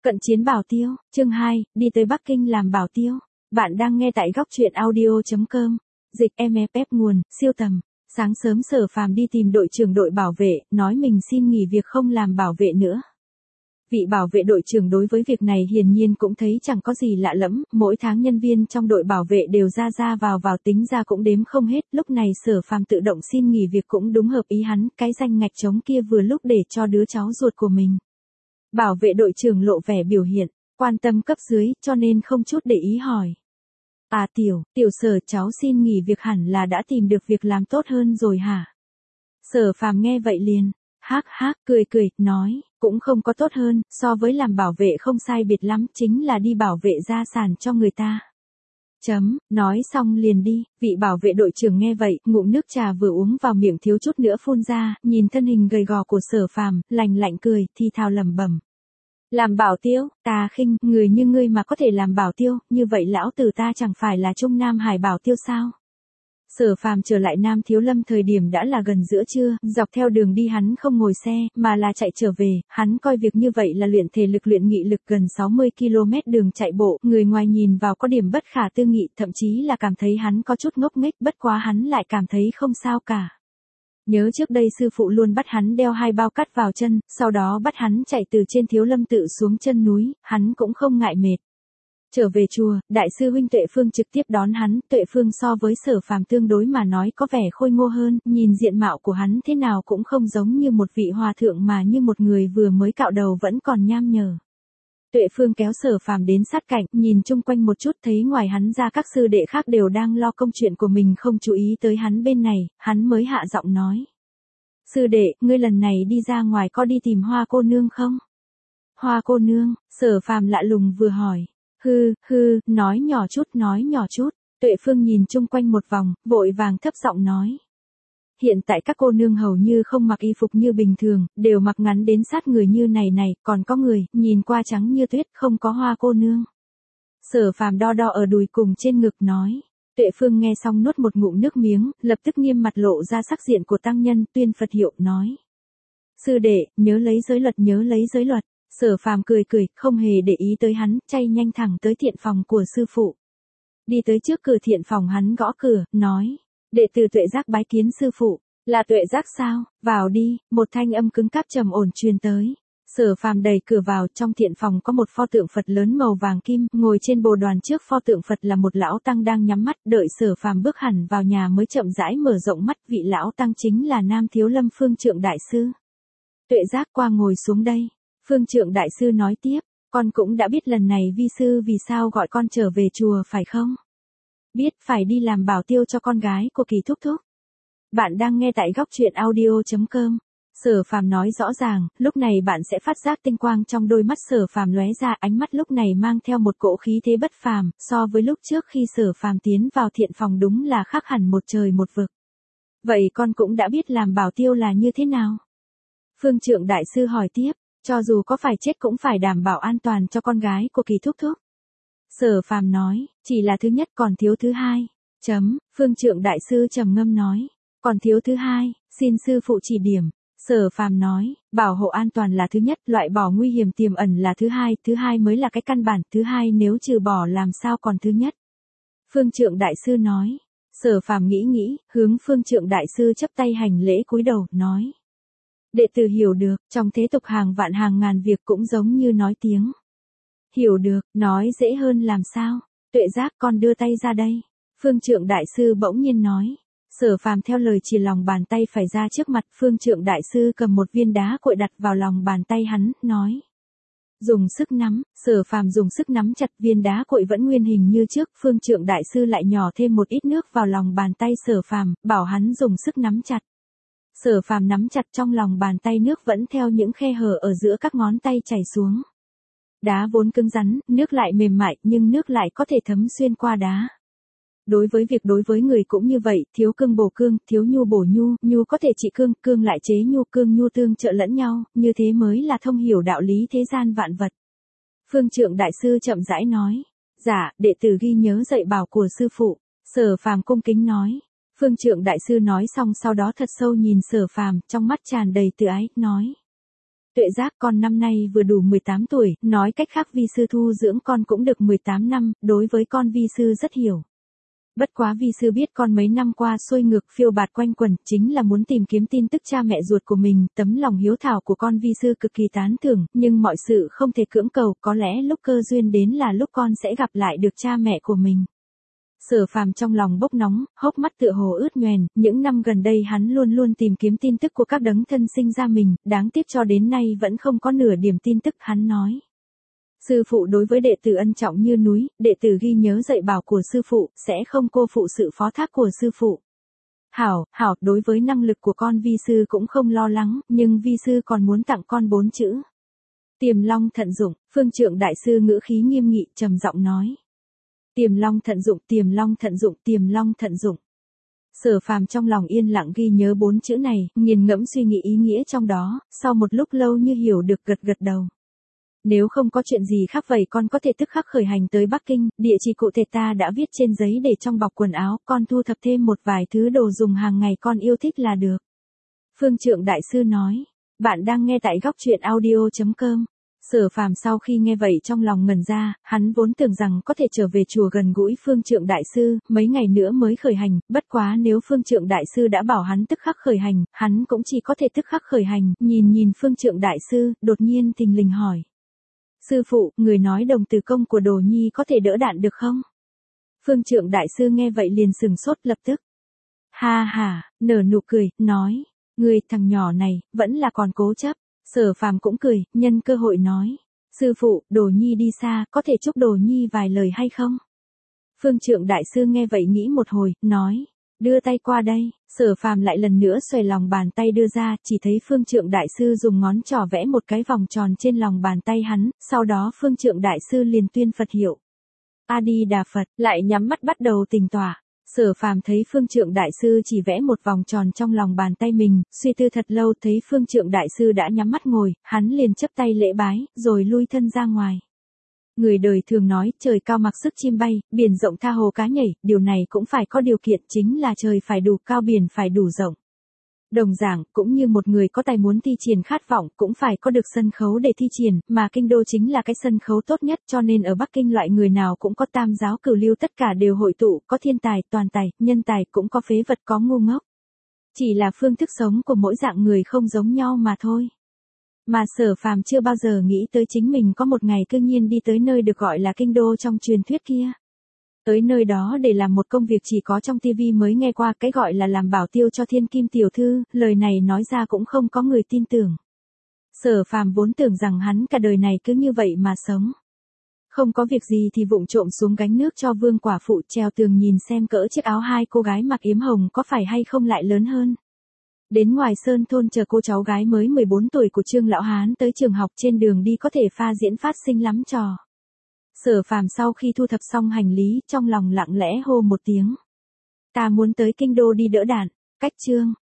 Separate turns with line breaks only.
Cận chiến bảo tiêu, chương 2, đi tới Bắc Kinh làm bảo tiêu. Bạn đang nghe tại góc truyện audio.com. Dịch MFF nguồn, siêu tầm. Sáng sớm Sở Phàm đi tìm đội trưởng đội bảo vệ, nói mình xin nghỉ việc không làm bảo vệ nữa. Vị bảo vệ đội trưởng đối với việc này hiển nhiên cũng thấy chẳng có gì lạ lẫm, mỗi tháng nhân viên trong đội bảo vệ đều ra vào tính ra cũng đếm không hết, lúc này Sở Phàm tự động xin nghỉ việc cũng đúng hợp ý hắn, cái danh ngạch trống kia vừa lúc để cho đứa cháu ruột của mình. Bảo vệ đội trưởng lộ vẻ biểu hiện, quan tâm cấp dưới, cho nên không chút để ý hỏi. À tiểu Sở, cháu xin nghỉ việc hẳn là đã tìm được việc làm tốt hơn rồi hả? Sở Phàm nghe vậy liền, hắc, cười, nói, cũng không có tốt hơn, so với làm bảo vệ không sai biệt lắm, chính là đi bảo vệ gia sản cho người ta. Nói xong liền đi, vị bảo vệ đội trưởng nghe vậy, ngụm nước trà vừa uống vào miệng thiếu chút nữa phun ra, nhìn thân hình gầy gò của Sở Phàm, lạnh cười, thi thào lẩm bẩm. Làm bảo tiêu, ta khinh, người như ngươi mà có thể làm bảo tiêu, như vậy lão tử ta chẳng phải là Trung Nam Hải bảo tiêu sao? Sở Phàm trở lại Nam Thiếu Lâm thời điểm đã là gần giữa trưa, dọc theo đường đi hắn không ngồi xe, mà là chạy trở về, hắn coi việc như vậy là luyện thể lực luyện nghị lực gần 60 km đường chạy bộ, người ngoài nhìn vào có điểm bất khả tư nghị, thậm chí là cảm thấy hắn có chút ngốc nghếch, bất quá hắn lại cảm thấy không sao cả. Nhớ trước đây sư phụ luôn bắt hắn đeo 2 bao cát vào chân, sau đó bắt hắn chạy từ trên Thiếu Lâm tự xuống chân núi, hắn cũng không ngại mệt. Trở về chùa, đại sư huynh Tuệ Phương trực tiếp đón hắn, Tuệ Phương so với Sở Phàm tương đối mà nói có vẻ khôi ngô hơn, nhìn diện mạo của hắn thế nào cũng không giống như một vị hòa thượng mà như một người vừa mới cạo đầu vẫn còn nham nhở. Tuệ Phương kéo Sở Phàm đến sát cạnh, nhìn chung quanh một chút thấy ngoài hắn ra các sư đệ khác đều đang lo công chuyện của mình không chú ý tới hắn bên này, hắn mới hạ giọng nói. Sư đệ, ngươi lần này đi ra ngoài có đi tìm Hoa cô nương không? Hoa cô nương, Sở Phàm lạ lùng vừa hỏi. Nói nhỏ chút. Tuệ Phương nhìn chung quanh một vòng, vội vàng thấp giọng nói. Hiện tại các cô nương hầu như không mặc y phục như bình thường, đều mặc ngắn đến sát người như này, còn có người, nhìn qua trắng như tuyết, không có Hoa cô nương. Sở Phàm đo ở đùi cùng trên ngực nói. Tuệ Phương nghe xong nuốt một ngụm nước miếng, lập tức nghiêm mặt lộ ra sắc diện của tăng nhân, tuyên Phật hiệu, nói. Sư đệ, nhớ lấy giới luật. Sở Phàm cười, không hề để ý tới hắn, chay nhanh thẳng tới thiện phòng của sư phụ. Đi tới trước cửa thiện phòng hắn gõ cửa, nói. Đệ tử Tuệ Giác bái kiến sư phụ. Là Tuệ Giác sao? Vào đi, một thanh âm cứng cáp trầm ổn truyền tới. Sở Phàm đẩy cửa vào, trong thiện phòng có một pho tượng Phật lớn màu vàng kim, ngồi trên bồ đoàn trước pho tượng Phật là một lão tăng đang nhắm mắt, đợi Sở Phàm bước hẳn vào nhà mới chậm rãi mở rộng mắt, vị lão tăng chính là Nam Thiếu Lâm Phương Trượng đại sư. Tuệ Giác qua ngồi xuống đây. Phương Trượng đại sư nói tiếp, con cũng đã biết lần này vi sư vì sao gọi con trở về chùa phải không? Biết, phải đi làm bảo tiêu cho con gái của Kỳ thúc thúc. Bạn đang nghe tại góc truyện audio.com. Sở Phàm nói rõ ràng, lúc này bạn sẽ phát giác tinh quang trong đôi mắt Sở Phàm lóe ra, ánh mắt lúc này mang theo một cỗ khí thế bất phàm, so với lúc trước khi Sở Phàm tiến vào thiện phòng đúng là khác hẳn một trời một vực. Vậy con cũng đã biết làm bảo tiêu là như thế nào? Phương Trượng đại sư hỏi tiếp. Cho dù có phải chết cũng phải đảm bảo an toàn cho con gái của Kỳ thúc thúc. Sở Phàm nói, chỉ là thứ nhất còn thiếu thứ hai. Phương Trượng đại sư trầm ngâm nói, còn thiếu thứ hai, xin sư phụ chỉ điểm. Sở Phàm nói, bảo hộ an toàn là thứ nhất, loại bỏ nguy hiểm tiềm ẩn là thứ hai mới là cái căn bản, thứ hai nếu trừ bỏ làm sao còn thứ nhất. Phương Trượng đại sư nói, Sở Phàm nghĩ, hướng Phương Trượng đại sư chắp tay hành lễ cúi đầu, nói. Đệ tử hiểu được, trong thế tục hàng vạn hàng ngàn việc cũng giống như nói tiếng. Hiểu được, nói dễ hơn làm sao? Tuệ Giác, con đưa tay ra đây. Phương Trượng đại sư bỗng nhiên nói. Sở Phàm theo lời chỉ lòng bàn tay phải ra trước mặt, Phương Trượng đại sư cầm một viên đá cuội đặt vào lòng bàn tay hắn, nói. Dùng sức nắm, Sở Phàm dùng sức nắm chặt, viên đá cuội vẫn nguyên hình như trước, Phương Trượng đại sư lại nhỏ thêm một ít nước vào lòng bàn tay Sở Phàm, bảo hắn dùng sức nắm chặt. Sở Phàm nắm chặt, trong lòng bàn tay nước vẫn theo những khe hở ở giữa các ngón tay chảy xuống. Đá vốn cứng rắn, nước lại mềm mại, nhưng nước lại có thể thấm xuyên qua đá. Đối với người cũng như vậy, thiếu cương bổ cương, thiếu nhu bổ nhu, nhu có thể trị cương, cương lại chế nhu, cương nhu tương trợ lẫn nhau, như thế mới là thông hiểu đạo lý thế gian vạn vật. Phương Trượng đại sư chậm rãi nói, dạ, đệ tử ghi nhớ dạy bảo của sư phụ. Sở Phàm cung kính nói. Phương Trượng đại sư nói xong sau đó thật sâu nhìn Sở Phàm, trong mắt tràn đầy từ ái, nói. Tuệ giác con năm nay vừa đủ 18 tuổi, nói cách khác vi sư thu dưỡng con cũng được 18 năm, đối với con vi sư rất hiểu. Bất quá vi sư biết con mấy năm qua xuôi ngược phiêu bạt quanh quẩn, chính là muốn tìm kiếm tin tức cha mẹ ruột của mình, tấm lòng hiếu thảo của con vi sư cực kỳ tán thưởng, nhưng mọi sự không thể cưỡng cầu, có lẽ lúc cơ duyên đến là lúc con sẽ gặp lại được cha mẹ của mình. Sở Phàm trong lòng bốc nóng, hốc mắt tựa hồ ướt nhoèn, những năm gần đây hắn luôn luôn tìm kiếm tin tức của các đấng thân sinh ra mình, đáng tiếc cho đến nay vẫn không có nửa điểm tin tức, hắn nói. Sư phụ đối với đệ tử ân trọng như núi, đệ tử ghi nhớ dạy bảo của sư phụ, sẽ không cô phụ sự phó thác của sư phụ. Hảo, đối với năng lực của con vi sư cũng không lo lắng, nhưng vi sư còn muốn tặng con 4 chữ. Tiềm long thận dụng, Phương Trượng đại sư ngữ khí nghiêm nghị, trầm giọng nói. Tiềm long thận dụng, tiềm long thận dụng, tiềm long thận dụng. Sở Phàm trong lòng yên lặng ghi nhớ 4 chữ này, nghiền ngẫm suy nghĩ ý nghĩa trong đó, sau một lúc lâu như hiểu được gật gật đầu. Nếu không có chuyện gì khác vậy con có thể tức khắc khởi hành tới Bắc Kinh, địa chỉ cụ thể ta đã viết trên giấy để trong bọc quần áo, con thu thập thêm một vài thứ đồ dùng hàng ngày con yêu thích là được. Phương Trượng đại sư nói, bạn đang nghe tại góc truyện audio.com. Sở Phàm sau khi nghe vậy trong lòng ngẩn ra, hắn vốn tưởng rằng có thể trở về chùa gần gũi Phương Trượng đại sư, mấy ngày nữa mới khởi hành, bất quá nếu Phương Trượng đại sư đã bảo hắn tức khắc khởi hành, hắn cũng chỉ có thể tức khắc khởi hành, nhìn Phương Trượng đại sư, đột nhiên thình lình hỏi. Sư phụ, người nói đồng tử công của Đồ Nhi có thể đỡ đạn được không? Phương Trượng đại sư nghe vậy liền sừng sốt lập tức. Ha, nở nụ cười, nói, người thằng nhỏ này, vẫn là còn cố chấp. Sở Phàm cũng cười, nhân cơ hội nói. Sư phụ, Đồ Nhi đi xa, có thể chúc Đồ Nhi vài lời hay không? Phương Trượng đại sư nghe vậy nghĩ một hồi, nói. Đưa tay qua đây, Sở Phàm lại lần nữa xòe lòng bàn tay đưa ra, chỉ thấy Phương Trượng đại sư dùng ngón trỏ vẽ một cái vòng tròn trên lòng bàn tay hắn, sau đó Phương Trượng đại sư liền tuyên Phật hiệu. A Di Đà Phật, lại nhắm mắt bắt đầu tịnh tọa. Sở Phàm thấy Phương Trượng đại sư chỉ vẽ một vòng tròn trong lòng bàn tay mình, suy tư thật lâu thấy Phương Trượng đại sư đã nhắm mắt ngồi, hắn liền chắp tay lễ bái, rồi lui thân ra ngoài. Người đời thường nói, trời cao mặc sức chim bay, biển rộng tha hồ cá nhảy, điều này cũng phải có điều kiện, chính là trời phải đủ cao, biển phải đủ rộng. Đồng dạng, cũng như một người có tài muốn thi triển khát vọng, cũng phải có được sân khấu để thi triển, mà kinh đô chính là cái sân khấu tốt nhất, cho nên ở Bắc Kinh loại người nào cũng có, tam giáo cửu lưu tất cả đều hội tụ, có thiên tài, toàn tài, nhân tài, cũng có phế vật, có ngu ngốc. Chỉ là phương thức sống của mỗi dạng người không giống nhau mà thôi. Mà Sở Phàm chưa bao giờ nghĩ tới chính mình có một ngày cư nhiên đi tới nơi được gọi là kinh đô trong truyền thuyết kia. Tới nơi đó để làm một công việc chỉ có trong tivi mới nghe qua, cái gọi là làm bảo tiêu cho thiên kim tiểu thư, lời này nói ra cũng không có người tin tưởng. Sở Phàm vốn tưởng rằng hắn cả đời này cứ như vậy mà sống. Không có việc gì thì vụng trộm xuống gánh nước cho Vương quả phụ, trèo tường nhìn xem cỡ chiếc áo hai cô gái mặc yếm hồng có phải hay không lại lớn hơn. Đến ngoài sơn thôn chờ cô cháu gái mới 14 tuổi của Trương Lão Hán tới trường học, trên đường đi có thể pha diễn phát sinh lắm trò. Sở Phàm sau khi thu thập xong hành lý, trong lòng lặng lẽ hô một tiếng. Ta muốn tới kinh đô đi đỡ đạn. Cách chương.